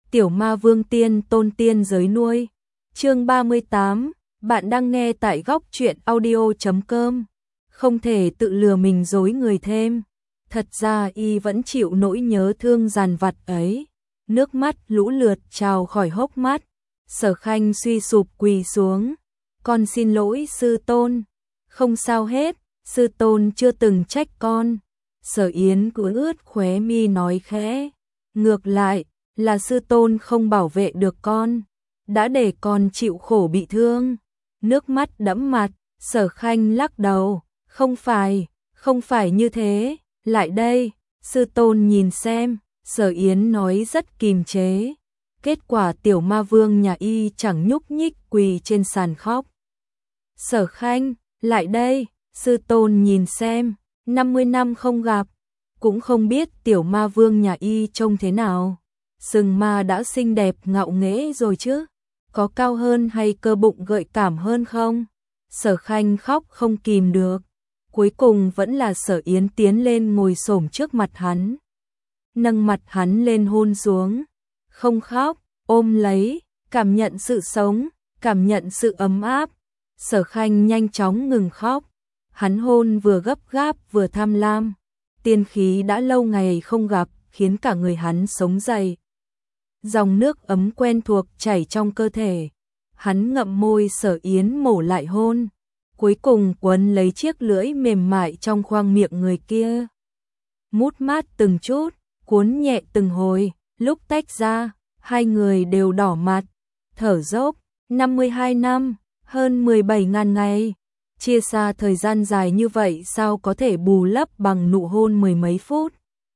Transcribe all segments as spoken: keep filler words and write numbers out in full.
Tiểu Ma Vương tiên tôn tiên giới nuôi. Chương ba mươi tám, bạn đang nghe tại góc truyện audio chấm com. Không thể tự lừa mình dối người thêm. Thật ra y vẫn chịu nỗi nhớ thương dằn vặt ấy. Nước mắt lũ lượt trào khỏi hốc mắt. Sở Khanh suy sụp quỳ xuống. Con xin lỗi sư tôn. Không sao hết, sư tôn chưa từng trách con. Sở Yến cứ ướt khóe mi nói khẽ. Ngược lại, là sư tôn không bảo vệ được con. Đã để con chịu khổ bị thương. Nước mắt đẫm mặt, Sở Khanh lắc đầu. Không phải, không phải như thế. Lại đây, sư tôn nhìn xem. Sở Yến nói rất kìm chế. Kết quả tiểu ma vương nhà y chẳng nhúc nhích quỳ trên sàn khóc. Sở Khanh, lại đây, sư tôn nhìn xem. năm mươi năm không gặp, cũng không biết tiểu ma vương nhà y trông thế nào. Sừng ma đã xinh đẹp ngạo nghễ rồi chứ. Có cao hơn hay cơ bụng gợi cảm hơn không? Sở Khanh khóc không kìm được. Cuối cùng vẫn là Sở Yến tiến lên ngồi xổm trước mặt hắn. Nâng mặt hắn lên hôn xuống. Không khóc, ôm lấy, cảm nhận sự sống, cảm nhận sự ấm áp. Sở Khanh nhanh chóng ngừng khóc. Hắn hôn vừa gấp gáp vừa tham lam. Tiên khí đã lâu ngày không gặp, khiến cả người hắn sống dậy. Dòng nước ấm quen thuộc chảy trong cơ thể. Hắn ngậm môi Sở Yến mổ lại hôn. Cuối cùng quấn lấy chiếc lưỡi mềm mại trong khoang miệng người kia. Mút mát từng chút, cuốn nhẹ từng hồi, lúc tách ra, hai người đều đỏ mặt, thở dốc. năm mươi hai năm, hơn mười bảy ngàn ngày. Chia xa thời gian dài như vậy sao có thể bù lấp bằng nụ hôn mười mấy phút.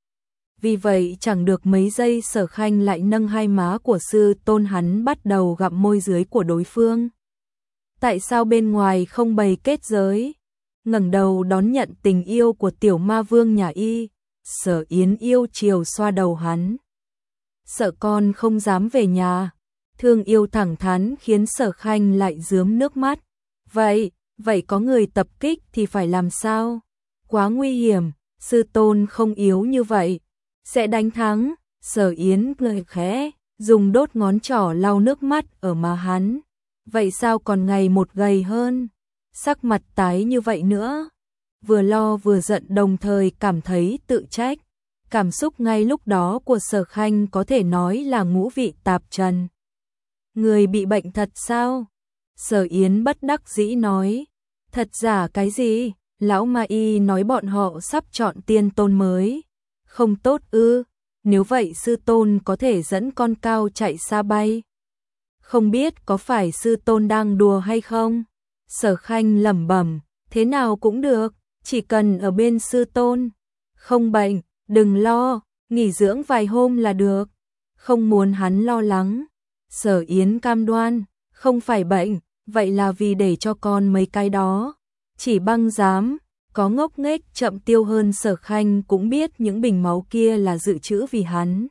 Vì vậy chẳng được mấy giây Sở Khanh lại nâng hai má của sư tôn hắn bắt đầu gặm môi dưới của đối phương. Tại sao bên ngoài không bày kết giới? Ngẩng đầu đón nhận tình yêu của tiểu ma vương nhà y. Sở Yến yêu chiều xoa đầu hắn. Sợ con không dám về nhà. Thương yêu thẳng thắn khiến Sở Khanh lại rướm nước mắt. Vậy, vậy có người tập kích thì phải làm sao? Quá nguy hiểm, sư tôn không yếu như vậy. Sẽ đánh thắng. Sở Yến cười khẽ, dùng đốt ngón trỏ lau nước mắt ở má hắn. Vậy sao còn ngày một gầy hơn? Sắc mặt tái như vậy nữa. Vừa lo vừa giận đồng thời cảm thấy tự trách. Cảm xúc ngay lúc đó của Sở Khanh có thể nói là ngũ vị tạp trần. Người bị bệnh thật sao? Sở Yến bất đắc dĩ nói. Thật giả cái gì? Lão Ma Y nói bọn họ sắp chọn tiên tôn mới. Không tốt ư? Nếu vậy sư tôn có thể dẫn con cao chạy xa bay. Không biết có phải sư tôn đang đùa hay không? Sở Khanh lẩm bẩm, thế nào cũng được, chỉ cần ở bên sư tôn. Không bệnh, đừng lo, nghỉ dưỡng vài hôm là được. Không muốn hắn lo lắng. Sở Yến cam đoan, không phải bệnh, vậy là vì để cho con mấy cái đó. Chỉ băng dám, có ngốc nghếch chậm tiêu hơn Sở Khanh cũng biết những bình máu kia là dự trữ vì hắn.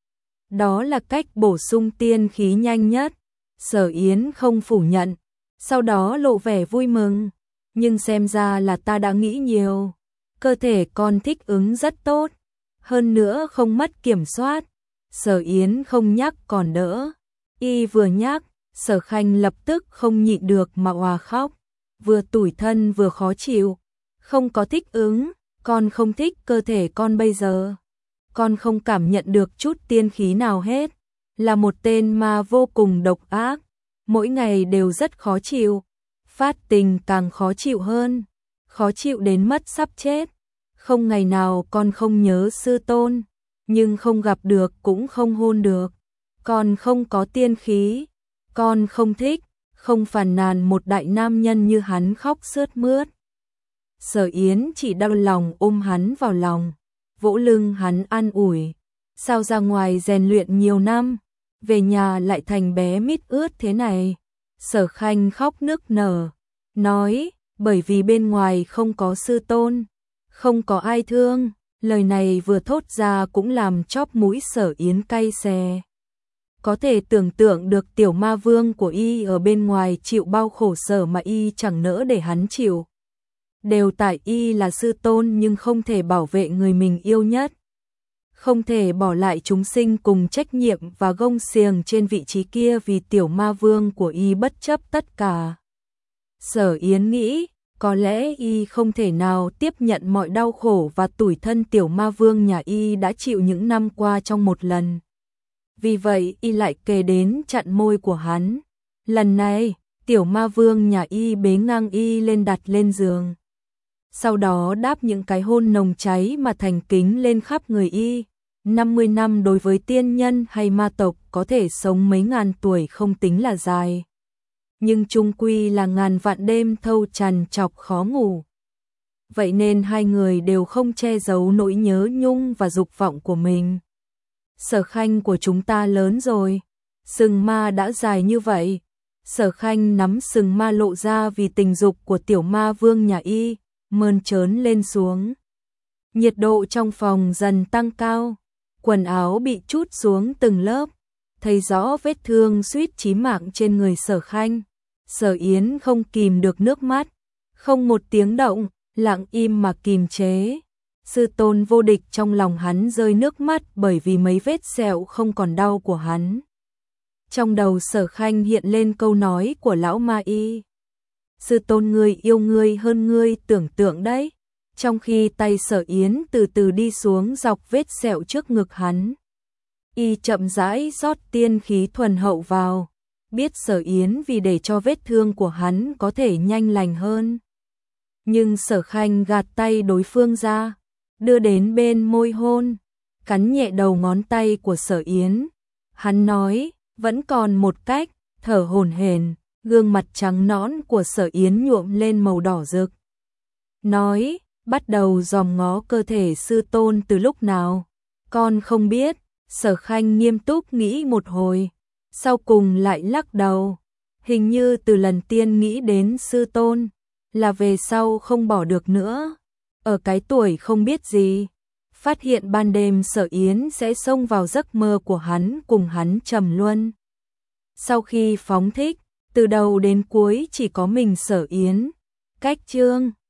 Đó là cách bổ sung tiên khí nhanh nhất. Sở Yến không phủ nhận, sau đó lộ vẻ vui mừng. Nhưng xem ra là ta đã nghĩ nhiều. Cơ thể con thích ứng rất tốt, hơn nữa không mất kiểm soát. Sở Yến không nhắc còn đỡ. Y vừa nhắc, Sở Khanh lập tức không nhịn được mà òa khóc. Vừa tủi thân vừa khó chịu. Không có thích ứng, con không thích cơ thể con bây giờ. Con không cảm nhận được chút tiên khí nào hết. Là một tên ma vô cùng độc ác. Mỗi ngày đều rất khó chịu. Phát tình càng khó chịu hơn. Khó chịu đến mất sắp chết. Không ngày nào con không nhớ sư tôn. Nhưng không gặp được cũng không hôn được. Con không có tiên khí. Con không thích, không phàn nàn một đại nam nhân như hắn khóc sướt mướt. Sở Yến chỉ đau lòng ôm hắn vào lòng. Vỗ lưng hắn an ủi. Sao ra ngoài rèn luyện nhiều năm, về nhà lại thành bé mít ướt thế này? Sở Khanh khóc nức nở, nói, bởi vì bên ngoài không có sư tôn, không có ai thương. Lời này vừa thốt ra cũng làm chóp mũi Sở Yến cay xè. Có thể tưởng tượng được tiểu ma vương của y ở bên ngoài chịu bao khổ sở mà y chẳng nỡ để hắn chịu. Đều tại y là sư tôn nhưng không thể bảo vệ người mình yêu nhất. không thể bỏ lại chúng sinh cùng trách nhiệm và gông xiềng trên vị trí kia vì tiểu ma vương của y bất chấp tất cả. Sở Yến nghĩ, có lẽ y không thể nào tiếp nhận mọi đau khổ và tủi thân tiểu ma vương nhà y đã chịu những năm qua trong một lần. Vì vậy y lại kề đến chặn môi của hắn. Lần này, tiểu ma vương nhà y bế ngang y lên đặt lên giường. Sau đó đáp những cái hôn nồng cháy mà thành kính lên khắp người y. năm mươi năm đối với tiên nhân hay ma tộc có thể sống mấy ngàn tuổi không tính là dài. Nhưng chung quy là ngàn vạn đêm thâu trằn trọc khó ngủ. Vậy nên hai người đều không che giấu nỗi nhớ nhung và dục vọng của mình. Sở Khanh của chúng ta lớn rồi, sừng ma đã dài như vậy. Sở Khanh nắm sừng ma lộ ra vì tình dục của tiểu ma vương nhà y, mơn trớn lên xuống. Nhiệt độ trong phòng dần tăng cao, quần áo bị trút xuống từng lớp, thấy rõ vết thương suýt chí mạng trên người Sở Khanh. Sở Yến không kìm được nước mắt, không một tiếng động, lặng im mà kìm chế. Sư tôn vô địch trong lòng hắn rơi nước mắt bởi vì mấy vết sẹo không còn đau của hắn. Trong đầu Sở Khanh hiện lên câu nói của lão ma y. Sư tôn ngươi yêu ngươi hơn ngươi tưởng tượng đấy. Trong khi tay Sở Yến từ từ đi xuống dọc vết sẹo trước ngực hắn. Y chậm rãi rót tiên khí thuần hậu vào. Biết Sở Yến vì để cho vết thương của hắn có thể nhanh lành hơn. Nhưng Sở Khanh gạt tay đối phương ra, đưa đến bên môi hôn, cắn nhẹ đầu ngón tay của Sở Yến. Hắn nói, vẫn còn một cách, thở hổn hển, gương mặt trắng nõn của Sở Yến nhuộm lên màu đỏ rực. Nói, bắt đầu dòm ngó cơ thể sư tôn từ lúc nào? Con không biết. Sở Khanh nghiêm túc nghĩ một hồi, sau cùng lại lắc đầu. Hình như từ lần tiên nghĩ đến sư tôn, là về sau không bỏ được nữa. Ở cái tuổi không biết gì, phát hiện ban đêm Sở Yến sẽ xông vào giấc mơ của hắn cùng hắn trầm luân. Sau khi phóng thích, từ đầu đến cuối chỉ có mình Sở Yến. Cách chương